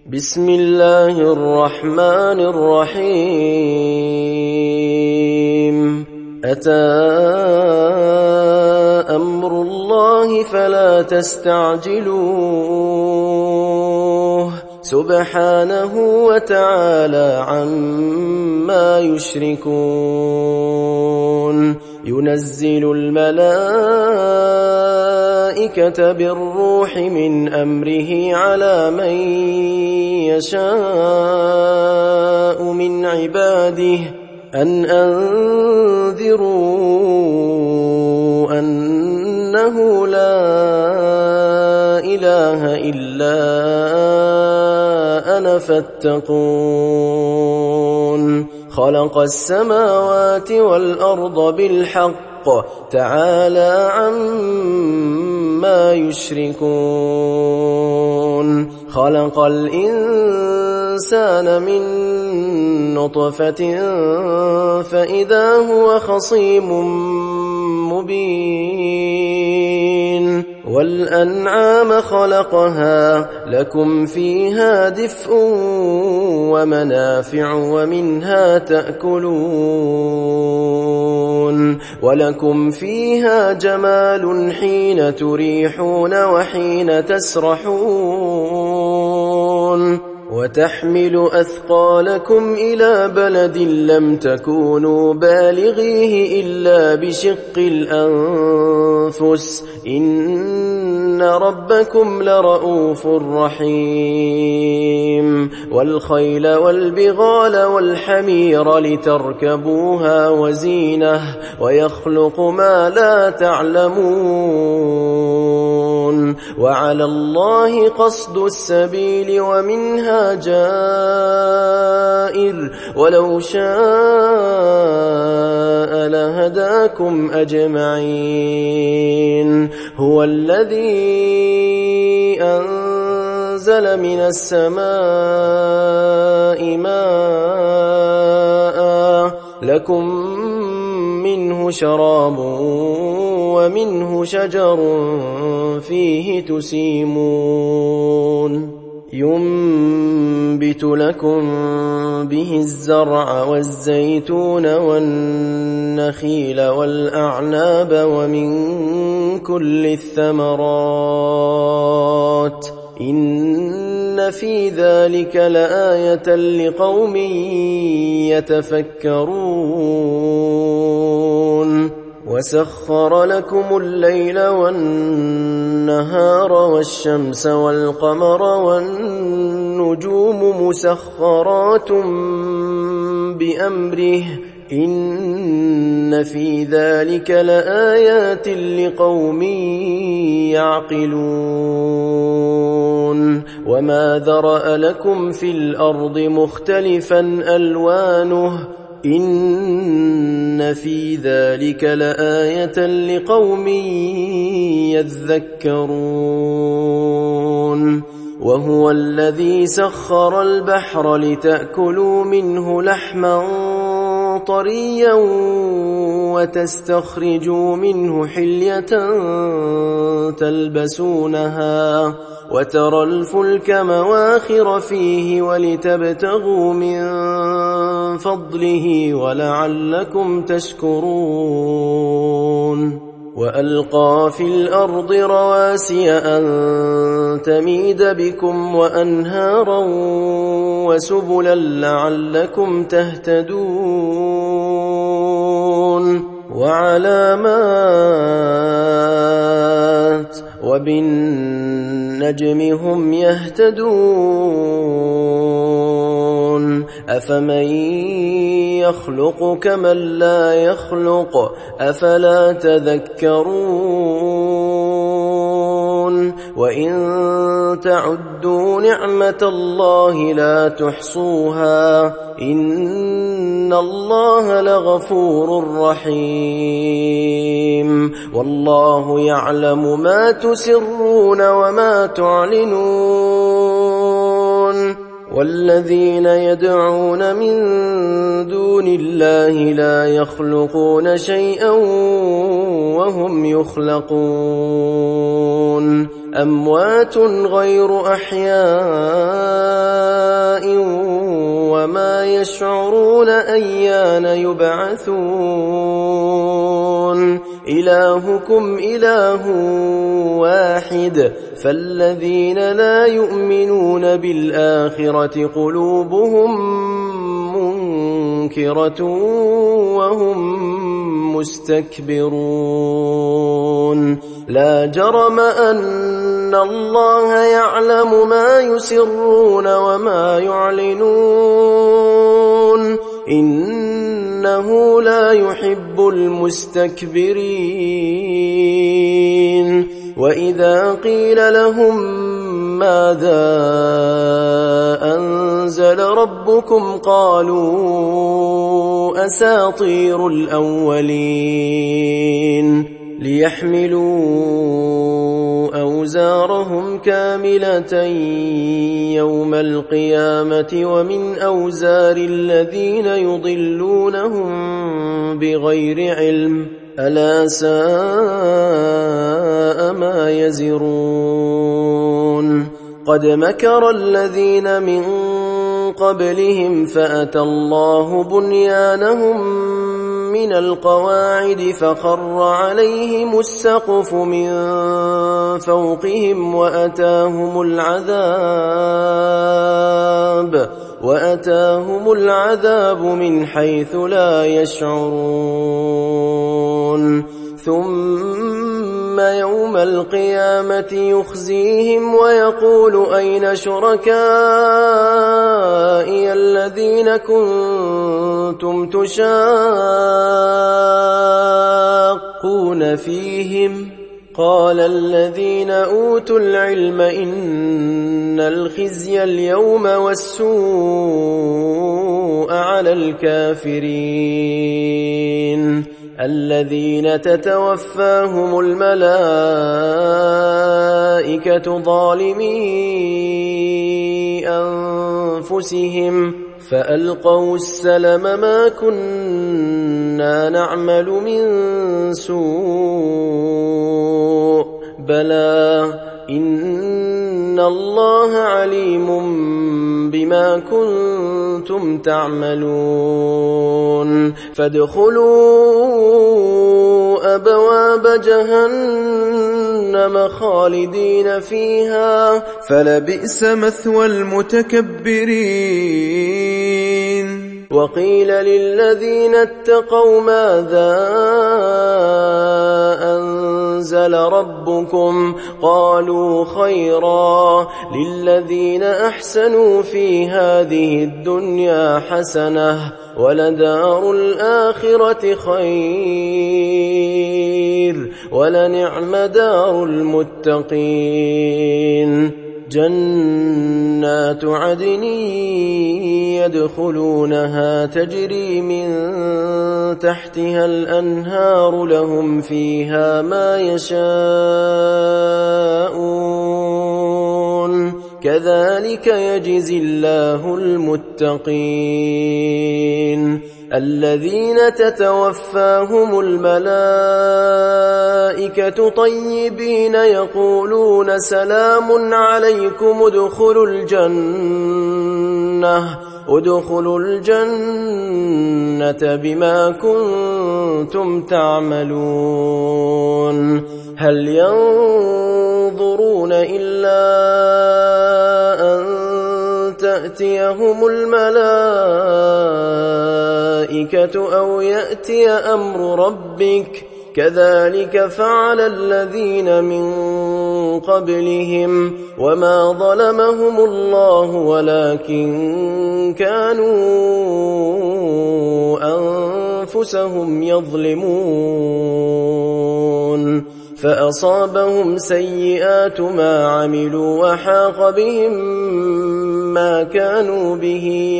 بسم الله الرحمن الرحيم أتى أمر الله فلا تستعجلوه سبحانه وتعالى عما يشركون ينزل الملائكة بالروح من أمره على من يشاء من عباده أن أنذروا أنه لا إله إلا أنا فاتقون خلق السماوات والأرض بالحق تعالى عما يشركون خلق الإنسان من نطفة فإذا هو خصيم مبين والأنعام خلقها لكم فيها دفء ومنافع ومنها تأكلون ولكم فيها جمال حين تريحون وحين تسرحون وتحمل أثقالكم إلى بلد لم تكونوا بالغيه إلا بشق الأنفس إن ربكم لرؤوف رحيم والخيل والبغال والحمير لتركبوها وزينة ويخلق ما لا تعلمون وعلى الله قصد السبيل ومنها جائر ولو شاء لهداكم أجمعين هو الذي أنزل من السماء ماء لكم منه شراب ومنه شجر فيه تسيمون ينبت لكم به الزرع والزيتون والنخيل والأعناب ومن كل الثمرات إن في ذلك لآية لقوم يتفكرون وسخر لكم الليل والنهار والشمس والقمر والنجوم مسخرات بأمره إن في ذلك لآيات لقوم يعقلون وما ذرأ لكم في الأرض مختلفا ألوانه إن في ذلك لآية لقوم يذكرون وهو الذي سخر البحر لتأكلوا منه لحما طريا وتستخرجوا منه حلية تلبسونها وترى الفلك مواخر فيه ولتبتغوا من فضله ولعلكم تشكرون وألقى في الأرض رواسي أن تميد بكم وأنهارا وسبلا لعلكم تهتدون وعلامات وبالنجم هم يهتدون أفمن يخلق كمن لا يخلق أفلا تذكرون وإن تعدوا نعمة الله لا تحصوها إن الله لغفور رحيم والله يعلم ما تسرون وما تعلنون والذين يدعون من دون الله لا يخلقون شيئا وهم يخلقون أموات غير أحياء يشعرون أيان يبعثون إلهكم إله واحد فالذين لا يؤمنون بالآخرة قلوبهم منكرة وهم مستكبرون لا جرم أن الله يعلم ما يسرون وما يعلنون إنه لا يحب المستكبرين وإذا قيل لهم ماذا أنزل ربكم قالوا أساطير الأولين ليحملوا أوزارهم كاملة يوم القيامة ومن أوزار الذين يضلونهم بغير علم ألا ساء ما يزرون قد مكر الذين من قبلهم فأتى الله بنيانهم من القواعد فخر عليهم السقف من فوقهم وأتاهم العذاب من حيث لا يشعرون ثم يوم القيامة يخزيهم ويقول أين شركائي الذين كنتم تشاقون فيهم قال الذين أوتوا العلم إن الخزي اليوم والسوء على الكافرين الذين تتوفاهم الملائكة ظالمي أنفسهم فألقوا السلم ما كنا نعمل من سوء بلى إن الله عليم بما كنتم تعملون فادخلوا أبواب جهنم خالدين فيها فلبئس مثوى المتكبرين وقيل للذين اتقوا ماذا أنزل ربكم قالوا خيرا للذين أحسنوا في هذه الدنيا حسنة ولدار الآخرة خير ولنعم دار المتقين جنات عدن يدخلونها تجري من تحتها الأنهار لهم فيها ما يشاءون كذلك يجزي الله المتقين الذين تتوفاهم الملائكة طيبين يقولون سلام عليكم ادخلوا الجنة بما كنتم تعملون هل ينظرون إلا أن تأتيهم الملائكة أو يأتي أمر ربك كذلك فعل الذين من قبلهم وما ظلمهم الله ولكن كانوا أنفسهم يظلمون فأصابهم سيئات ما عملوا وحاق بهم ما كانوا به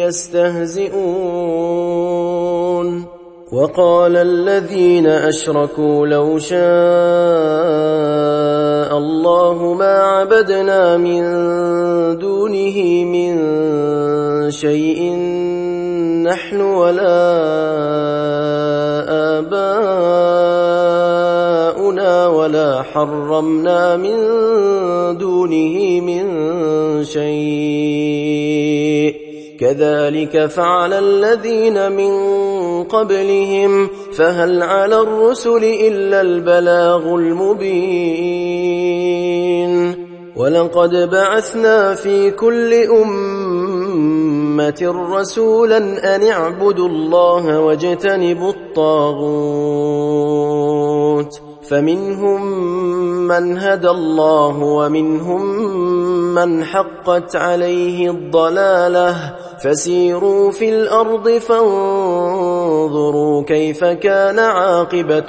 يستهزئون وقال الذين أشركوا لو شاء الله ما عبدنا من دونه من شيء نحن ولا آباؤنا ولا حرمنا من دونه من شيء كذلك فعل الذين من قبلهم فهل على الرسل إلا البلاغ المبين ولقد بعثنا في كل أمة رسولا أن اعبدوا الله واجتنبوا الطاغوت فمنهم من هدى الله ومنهم من حقت عليه الضلالة فسيروا في الأرض فانظروا كيف كان عاقبة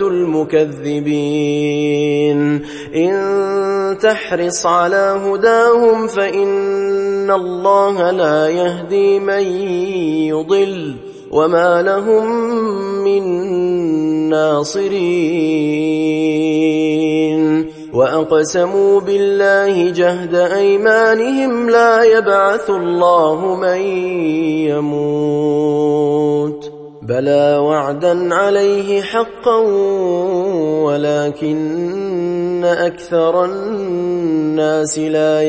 المكذبين إن تحرص على هداهم فإن الله لا يهدي من يضل وما لهم من ناصرين وأقسموا بالله جهد أيمانهم لا يبعث الله من يموت بلى وعدا عليه حقا ولكن أكثر الناس لا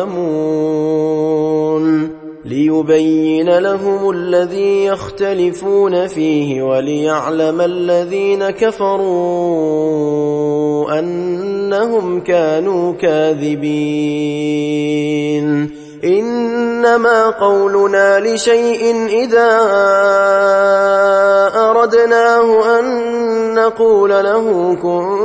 يعلمون ليبين لهم الذي يختلفون فيه وليعلم الذين كفروا أنهم كانوا كاذبين إنما قولنا لشيء إذا أردناه أن نقول له كن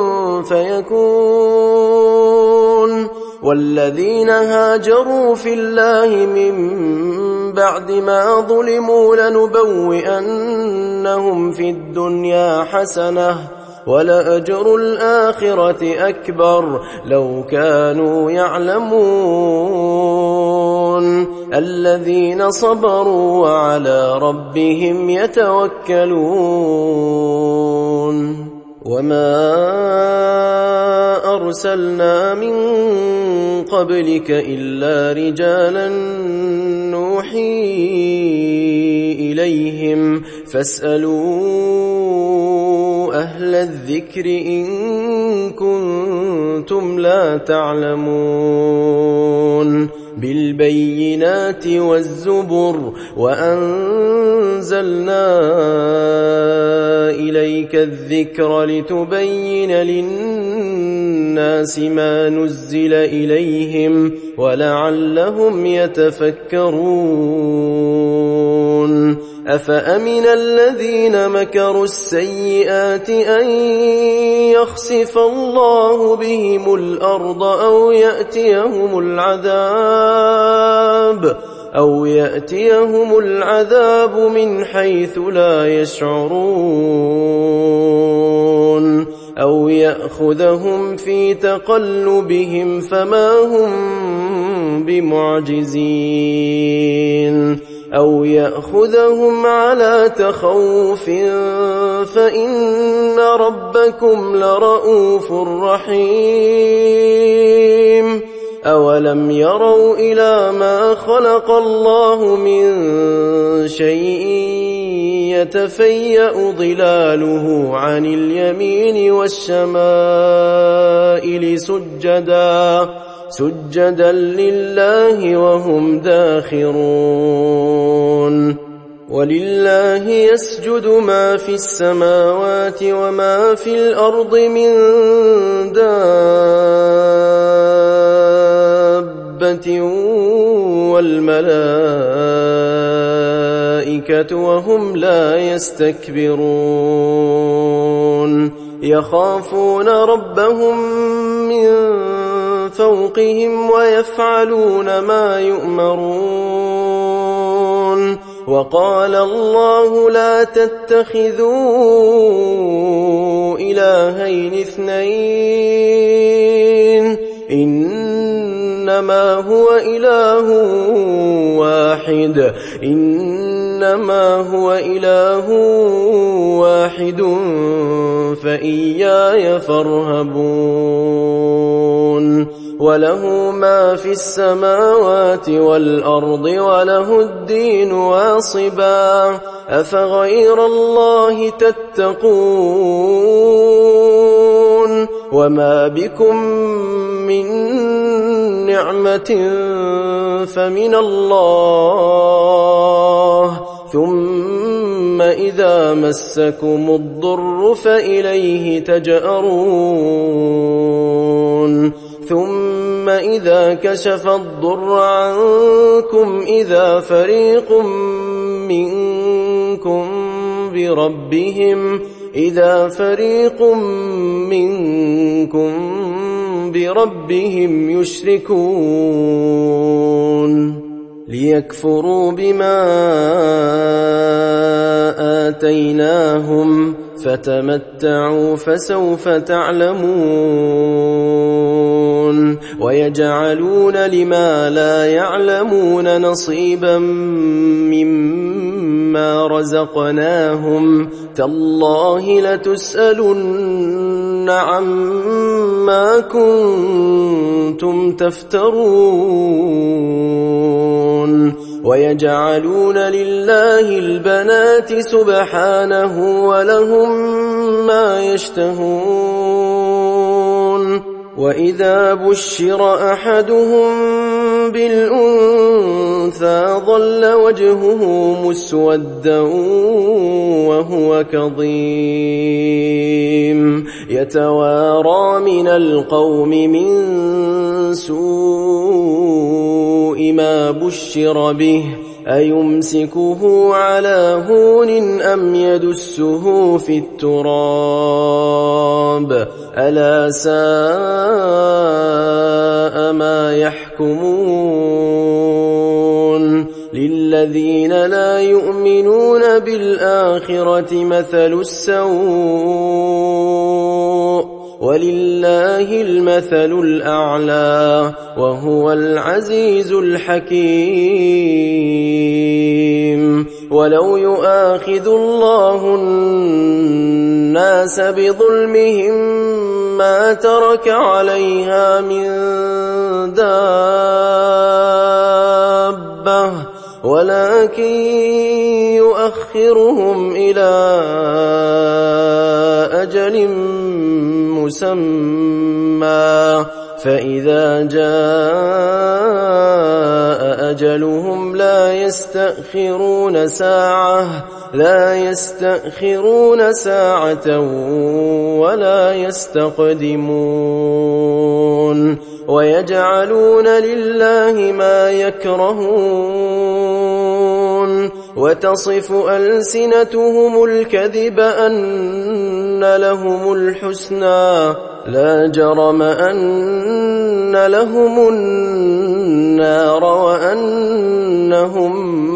فيكون والذين هاجروا في الله من بعد ما ظلموا لنبوئنهم في الدنيا حسنة ولأجر الآخرة أكبر لو كانوا يعلمون الذين صبروا وعلى ربهم يتوكلون وما أرسلنا من قبلك إلا رجالا نوحي إليهم فاسألوا أهل الذكر إن كنتم لا تعلمون بالبينات والزبر وأنزلنا إليك الذكر لتبين للناس ما نزل إليهم ولعلهم يتفكرون أفأمن الذين مكروا السيئات أن يخسف الله بهم الأرض أو يأتيهم العذاب من حيث لا يشعرون أو يأخذهم في تقلبهم فما هم بمعجزين أو يأخذهم على تخوف فإن ربكم لرؤوف رحيم أولم يروا إلى ما خلق الله من شيء يتفيأ ظلاله عن اليمين والشمائل سجدا لله وهم داخرون ولله يسجد ما في السماوات وما في الأرض من دابة والملائكة وهم لا يستكبرون يخافون ربهم من فوقهم ويفعلون ما يؤمرون وقال الله لا تتخذوا إلهين اثنين إنما هو إله واحد فإياي فارهبون وله ما في السماوات والأرض وله الدين واصبا أفغير الله تتقون وما بكم من نعمة فمن الله إذا مسكم الضر فإليه تجأرون ثم إذا كشف الضر عنكم إذا فريق منكم بربهم يشركون ليكفروا بما آتيناهم فتمتعوا فسوف تعلمون ويجعلون لما لا يعلمون نصيبا مما رزقناهم تالله لتسألن عما كنتم تفترون ويجعلون لله البنات سبحانه ولهم ما يشتهون وإذا بشر أحدهم بالأنثى ظل وجهه مسودا وهو كظيم يتوارى من القوم من سوء ما بشر به أيمسكه على هون أم يدسه في التراب ألا ساء ما يحكمون للذين لا يؤمنون بالآخرة مثل السوء ولله المثل الأعلى وهو العزيز الحكيم ولو يؤاخذ الله الناس بظلمهم ما ترك عليها من دابة ولكن يؤخرهم إلى أجل مسمى فإذا جاء أجلهم لا يستأخرون ساعة ولا يستقدمون ويجعلون لله ما يكرهون وتصف ألسنتهم الكذب أن لهم الحسنى لا جرم أن لهم النار وأنهم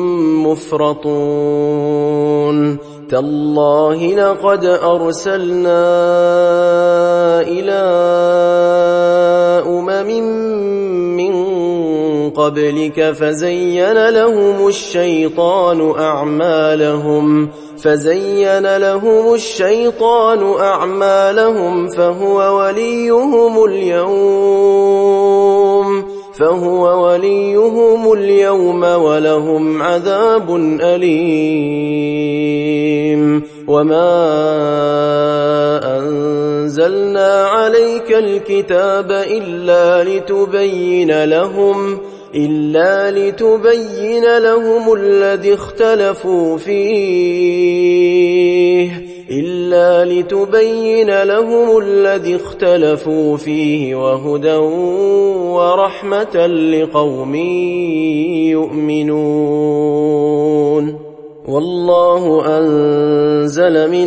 مفرطون تالله لقد أرسلنا إلى أمم من قبلك فزين لهم الشيطان أعمالهم فهو وليهم اليوم ولهم عذاب أليم وما أنزلنا عليك الكتاب إلا لتبين لهم الذي اختلفوا فيه وهدى ورحمة لقوم يؤمنون والله أنزل من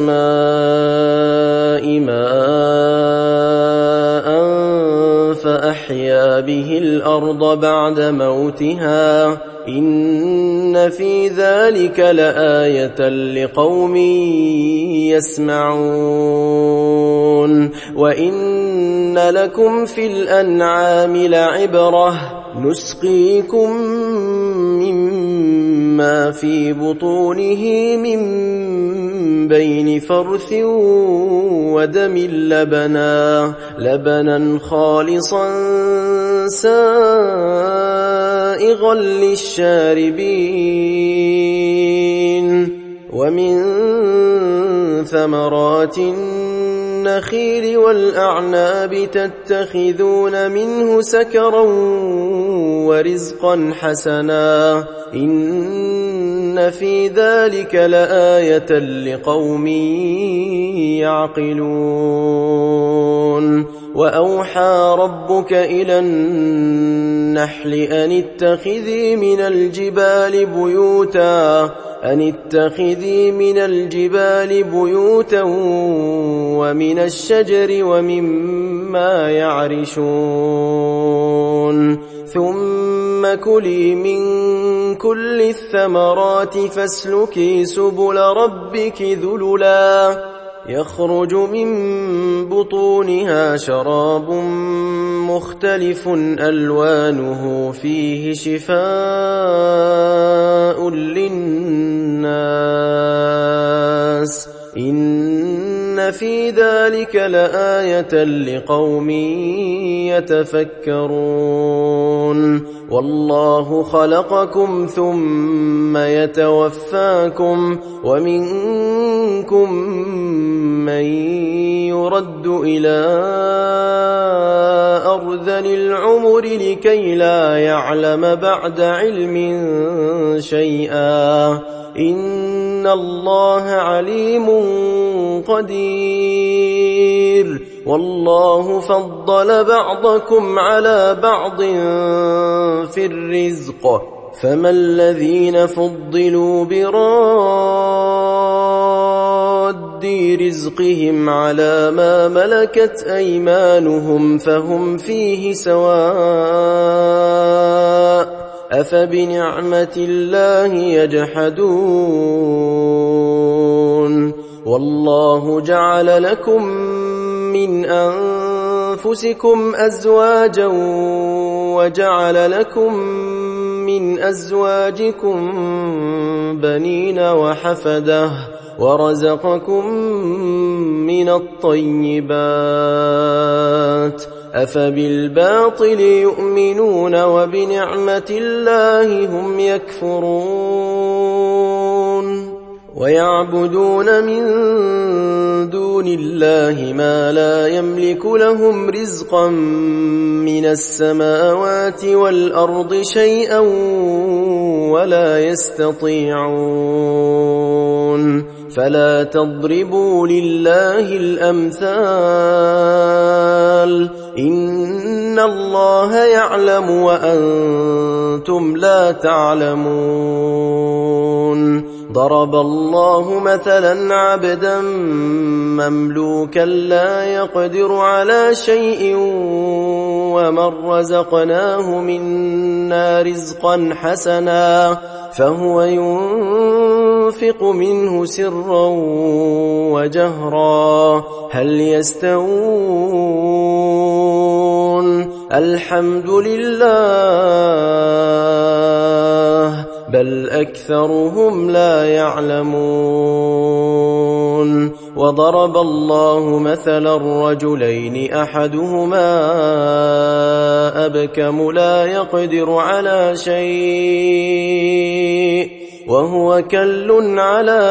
السماء ماء فأحيا به الأرض بعد موتها إن في ذلك لآية لقوم يسمعون وإن لكم في الأنعام لعبرة نسقيكم مما في بطونه من بين فرث ودم لبنا خالصا سائغا للشاربين ومن ثمرات النخيل والأعناب تتخذون منه سكرا ورزقا حسنا إن في ذلك لآية لقوم يعقلون وأوحى ربك إلى النحل أن اتخذي من الجبال بيوتا ومن الشجر ومما يعرشون ثم كلي من كل الثمرات فاسلكي سبل ربك ذللا يخرج من بطونها شراب مختلف ألوانه فيه شفاء للناس إن في ذلك لآية لقوم يتفكرون والله خلقكم ثم يتوفاكم ومنكم من يرد إلى أرذل العمر لكي لا يعلم بعد علم شيئا إن الله عليم قدير والله فضل بعضكم على بعض في الرزق فما الذين فضلوا براد رزقهم على ما ملكت أيمانهم فهم فيه سواء أفبنعمة الله يجحدون والله جعل لكم من أنفسكم أزواجا وجعل لكم من أزواجكم بنين وحفدة ورزقكم من الطيبات أفبالباطل يؤمنون وبنعمة الله هم يكفرون ويعبدون من دون الله ما لا يملك لهم رزقا من السماوات والأرض شيئا ولا يستطيعون فلا تضربوا لله الأمثال إن الله يعلم وأنتم لا تعلمون ضرب الله مثلا عبدا مملوكا لا يقدر على شيء ومن رزقناه منا رزقا حسنا فهو ينفق منه سرا وجهرا هل يستوون الحمد لله بل أكثرهم لا يعلمون وضرب الله مثلا رجلين أحدهما أبكم لا يقدر على شيء وهو كل على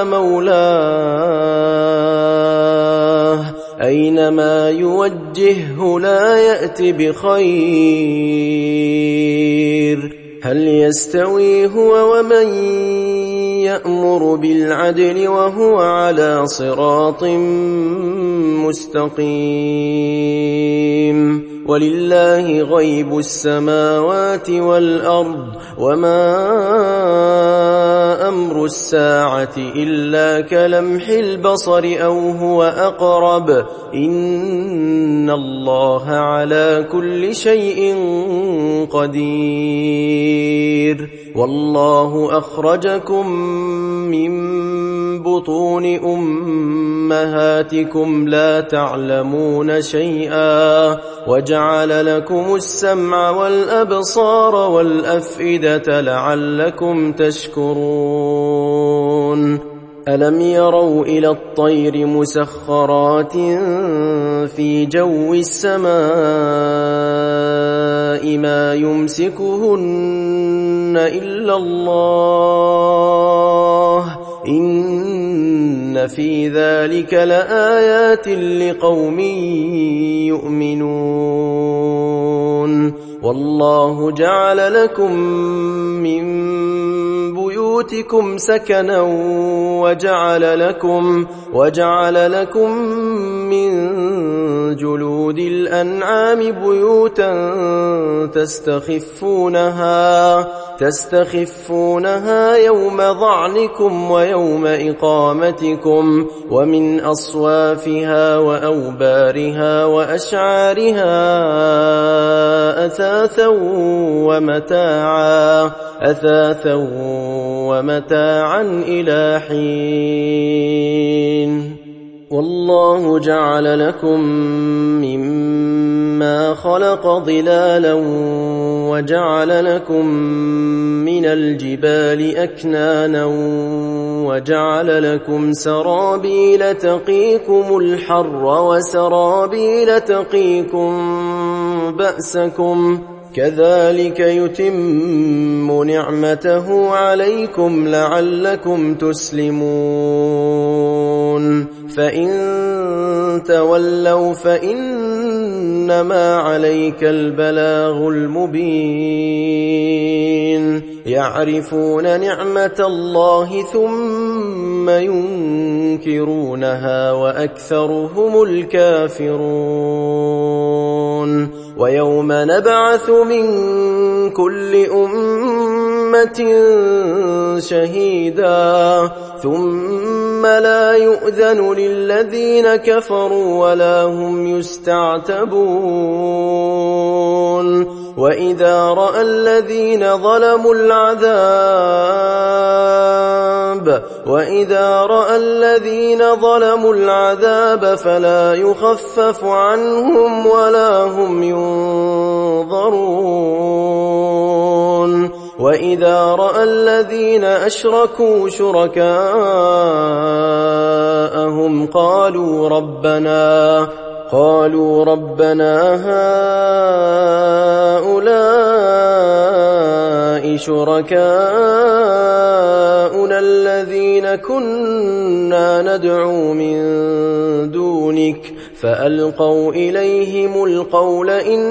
مولاه أينما يوجهه لا يأتي بخير هل يستوي هو ومن يأمر بالعدل وهو على صراط مستقيم ولله غيب السماوات والأرض وما أمر الساعة إلا كلمح البصر أو هو أقرب إن الله على كل شيء قدير والله أخرجكم من بطون أمهاتكم لا تعلمون شيئا وجعل لكم السمع والأبصار والأفئدة لعلكم تشكرون ألم يروا إلى الطير مسخرات في جو السماء ما يمسكهن إلا الله إن إن في ذلك لآيات لقوم يؤمنون والله جعل لكم من بيوتكم سكنا وجعل لكم من جلود الأنعام بيوتا تستخفونها يوم ظعنكم ويوم إقامتكم ومن أصوافها وأوبارها وأشعارها أثاثا ومتاعا إلى حين والله جعل لكم مما خلق ظلالا وجعل لكم من الجبال أكنانا وجعل لكم سرابيل تقيكم الحر وسرابيل تقيكم بأسكم كذلك يتم نعمته عليكم لعلكم تسلمون فإن تولوا فإنما عليك البلاغ المبين يعرفون نعمة الله ثم ينكرونها وأكثرهم الكافرون ويوم نبعث من كل أمة شهيدا ثم لا يؤذن للذين كفروا ولا هم يستعتبون وإذا رأى الذين ظلموا العذاب فلا يخفف عنهم ولا هم ينظرون وإذا رأى الذين أشركوا شركاءهم قالوا ربنا هؤلاء شركاؤنا الذين كنا ندعو من دونك فألقوا إليهم القول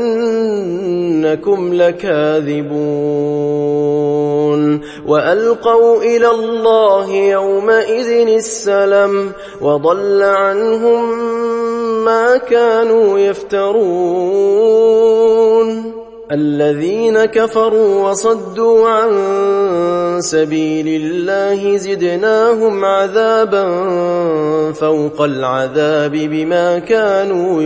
إنكم لكاذبون وألقوا إلى الله يومئذ السلم وضل عنهم ما كانوا يفترون الذين كفروا وصدوا عن سبيل الله زدناهم عذابا فوق العذاب بما كانوا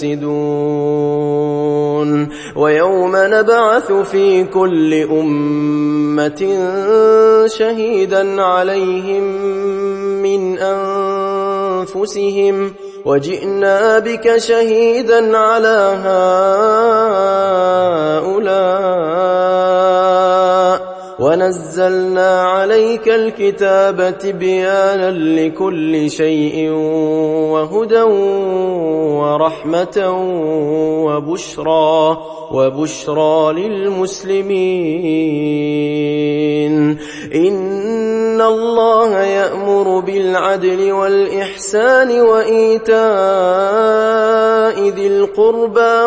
يفسدون ويوم نبعث في كل أمة شهيدا عليهم من أنفسهم وجئنا بك شهيدا على هؤلاء ونزلنا عليك الكتاب تبيانا لكل شيء وهدى ورحمة وبشرى للمسلمين إن الله يأمر بالعدل والإحسان وإيتاء ذي القربى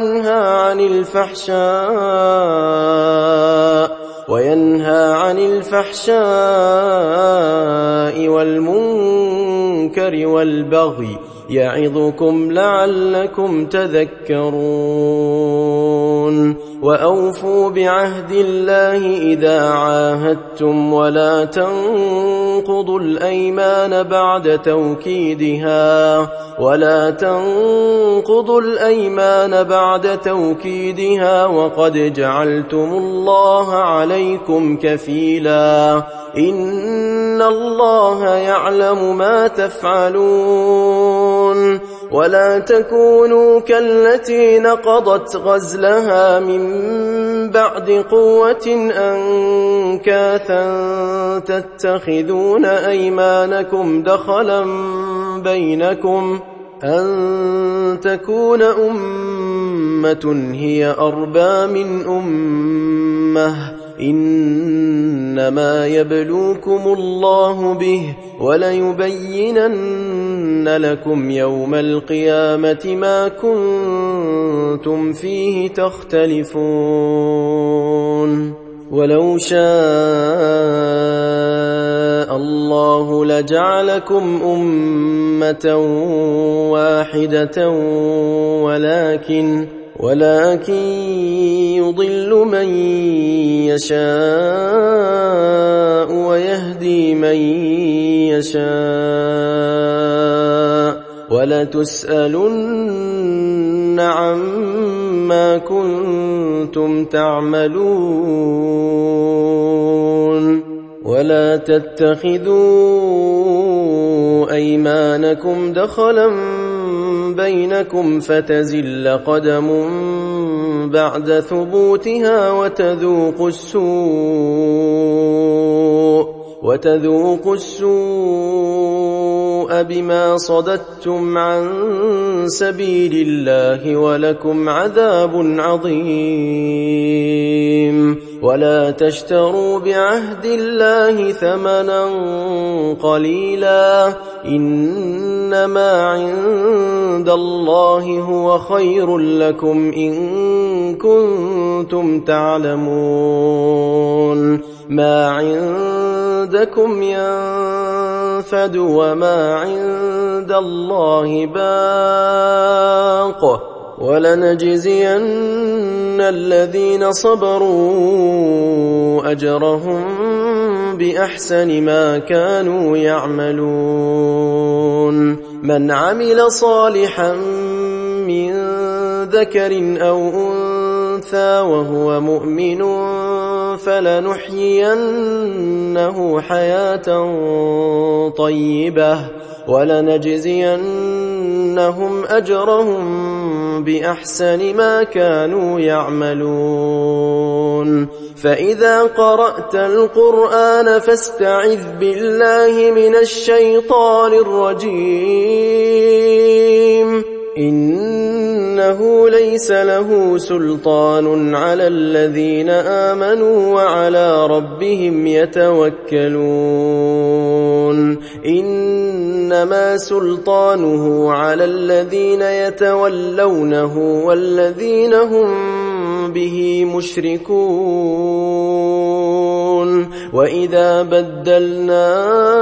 وينهى عن الفحشاء والمنكر والبغي يعظكم لعلكم تذكرون وأوفوا بعهد الله إذا عاهدتم ولا تنقضوا الأيمان بعد توكيدها وقد جعلتم الله عليكم كفيلا إن الله يعلم ما تفعلون ولا تكونوا كالتي نقضت غزلها من بعد قوة أنكاثا تتخذون أيمانكم دخلا بينكم أن تكون أمة هي أربى من أمة إنما يبلوكم الله به وليبينن لكم يوم القيامة ما كنتم فيه تختلفون ولو شاء الله لجعلكم أمة واحدة ولكن يضل من يشاء ويهدي من يشاء ولتسألن عما كنتم تعملون ولا تتخذوا أيمانكم دخلا بينكم فتزل قدم بعد ثبوتها وتذوقوا السوء بما صددتم عن سبيل الله ولكم عذاب عظيم ولا تشتروا بعهد الله ثمنا قليلا إنما عند الله هو خير لكم إن كنتم تعلمون ما عندكم ينفد وما عند الله باق ولنجزين الذين صبروا أجرهم بأحسن ما كانوا يعملون من عمل صالحا من ذكر أو أنثى وهو مؤمن فلنحيينه حياة طيبة ولنجزينهم أجرهم بأحسن ما كانوا يعملون فإذا قرأت القرآن فاستعذ بالله من الشيطان الرجيم إنه ليس له سلطان على الذين آمنوا وعلى ربهم يتوكلون إنما سلطانه على الذين يتولونه والذين هم به مشركون وإذا بدلنا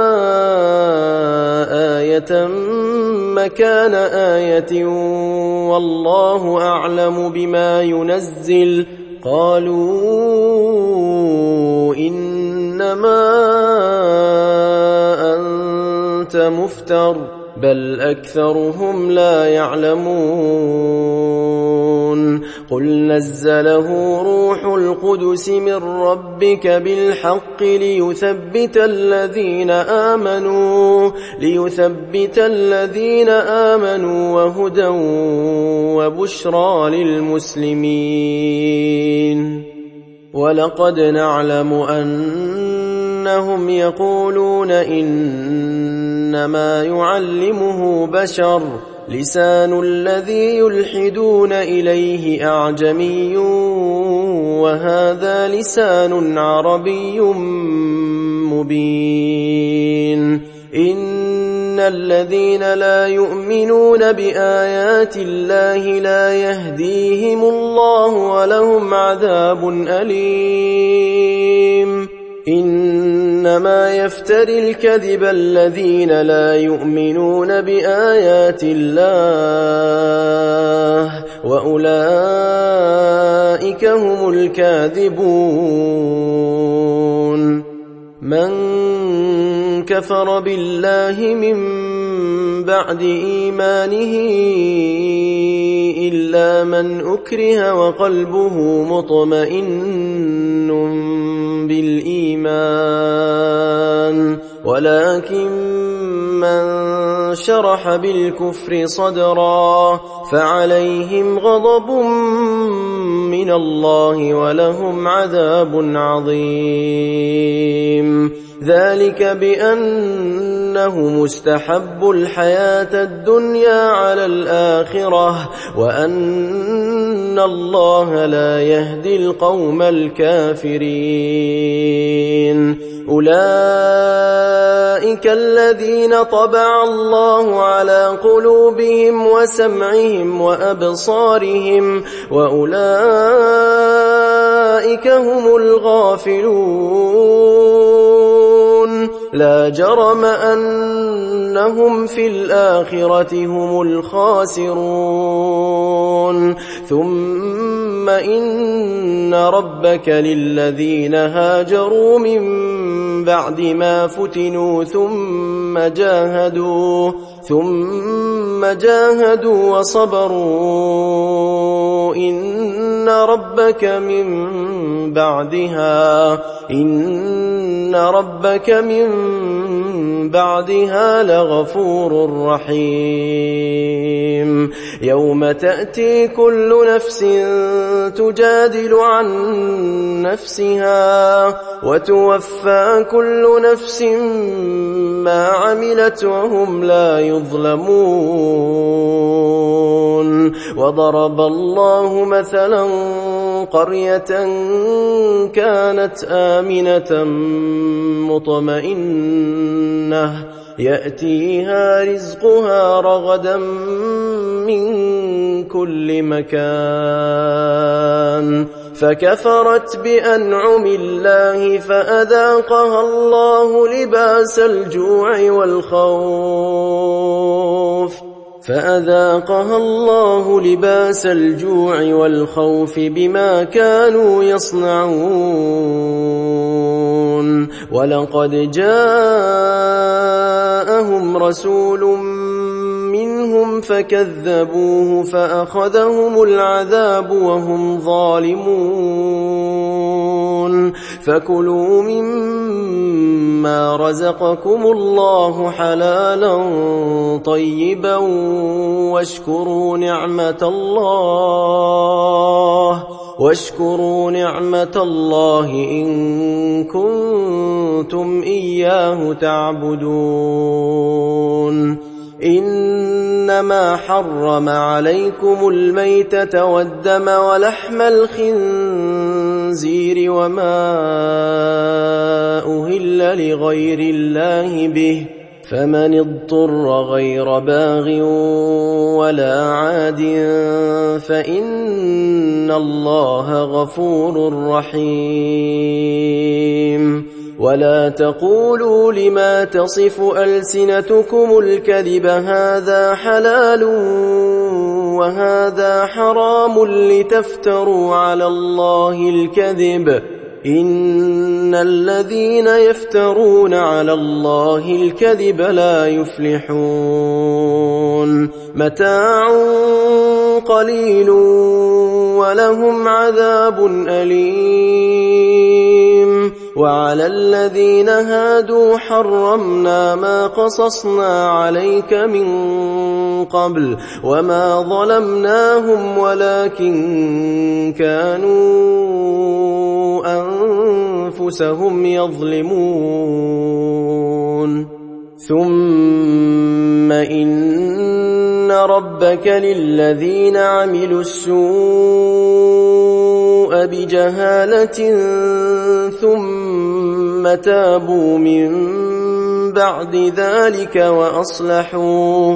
آية مكان آية والله أعلم بما ينزل قالوا إنما أنت مفتر بل أكثرهم لا يعلمون قل نزله روح القدس من ربك بالحق ليثبت الذين آمنوا وهدى وبشرى للمسلمين ولقد نعلم أنهم يقولون إنما يعلمه بشر لسان الذي يلحدون إليه أعجمي وهذا لسان عربي مبين إن الذين لا يؤمنون بآيات الله لا يهديهم الله ولهم عذاب أليم إنما يفتري الكذب الذين لا يؤمنون بآيات الله وأولئك هم الكاذبون من كفر بالله من بعد إيمانه إلا من أكره وقلبه مطمئن بالإيمان ولكن من شرح بالكفر صدرا فعليهم غضب من الله ولهم عذاب عظيم ذلك بأنه مستحب الحياة الدنيا على الآخرة وأن إن الله لا يهدي القوم الكافرين أولئك الذين طبع الله على قلوبهم وسمعهم وأبصارهم وأولئك هم الغافلون لا جرم أنهم في الآخرة هم الخاسرون ثم إن ربك للذين هاجروا من بعد ما فتنوا ثم جاهدوا وصبروا إن ربك من بعدها لغفور رحيم يوم تأتي كل نفس تجادل عن نفسها وتوفى كل نفس ما عملت وهم لا يظلمون وضرب الله مثلا قرية كانت آمنة مطمئنة يأتيها رزقها رغدا من كل مكان فكفرت بأنعم الله فأذاقها الله لباس الجوع والخوف بما كانوا يصنعون ولقد جاءهم رسول منهم فكذبوه فأخذهم العذاب وهم ظالمون فكلوا مما رزقكم الله حلالا طيبا واشكروا نعمة الله إن كنتم إياه تعبدون إنما حرم عليكم الميتة والدم ولحم الخنزير وما أهل لغير الله به فمن اضطر غير باغ ولا عاد فإن الله غفور رحيم ولا تقولوا لما تصف ألسنتكم الكذب هذا حلال وهذا حرام لتفتروا على الله الكذب إن الذين يفترون على الله الكذب لا يفلحون متاع قليل ولهم عذاب أليم وعلى الذين هادوا حرمنا ما قصصنا عليك من قبل وما ظلمناهم ولكن كانوا أنفسهم يظلمون ثم إن ربك للذين عملوا السوء بجهالة ثم تابوا من بعد ذلك وأصلحوا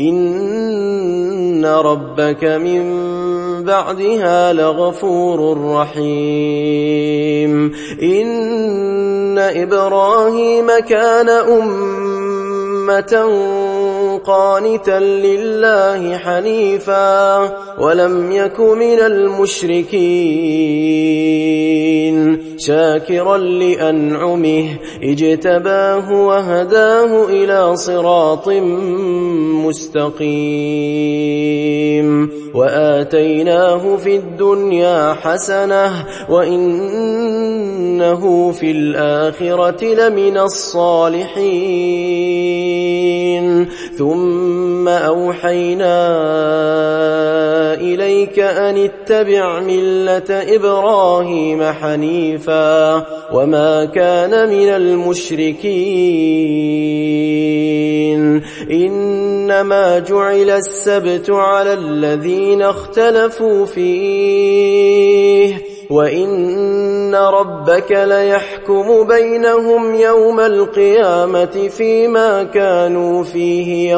إن ربك من بعدها لغفور رحيم إن إبراهيم كان أمة قانتا لله حنيفا ولم يك من المشركين شاكرا لأنعمه اجتباه وهداه إلى صراط مستقيم وآتيناه في الدنيا حسنة وإنه في الآخرة لمن الصالحين ثم أوحينا إليك أن اتبع ملة إبراهيم حنيفا حنيفا وما كان من المشركين. إنما جعل السبت على الذين اختلفوا فيه وإن ربك ليحكم بينهم يوم القيامة فيما كانوا فيه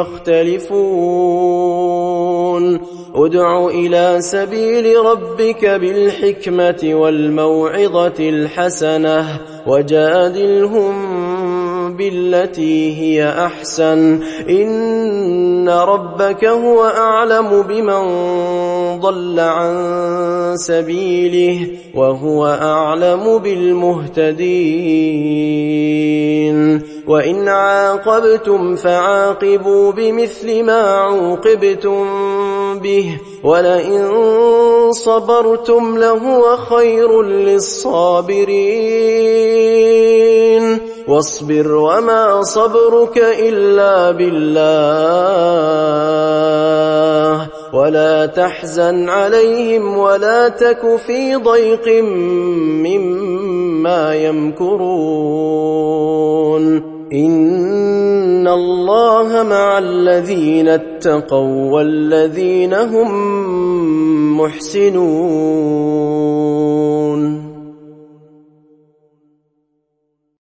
يختلفون. ادع إلى سبيل ربك بالحكمة والموعظة الحسنة وجادلهم بالتي هي أحسن إن ربك هو أعلم بمن ضل عن سبيله وهو أعلم بالمهتدين. وإن عاقبتم فعاقبوا بمثل ما عوقبتم به ولئن صبرتم لهو خير للصابرين. واصبر وما صبرك إلا بالله ولا تحزن عليهم ولا تك في ضيق مما يمكرون. إن الله مع الذين اتقوا والذين هم محسنون.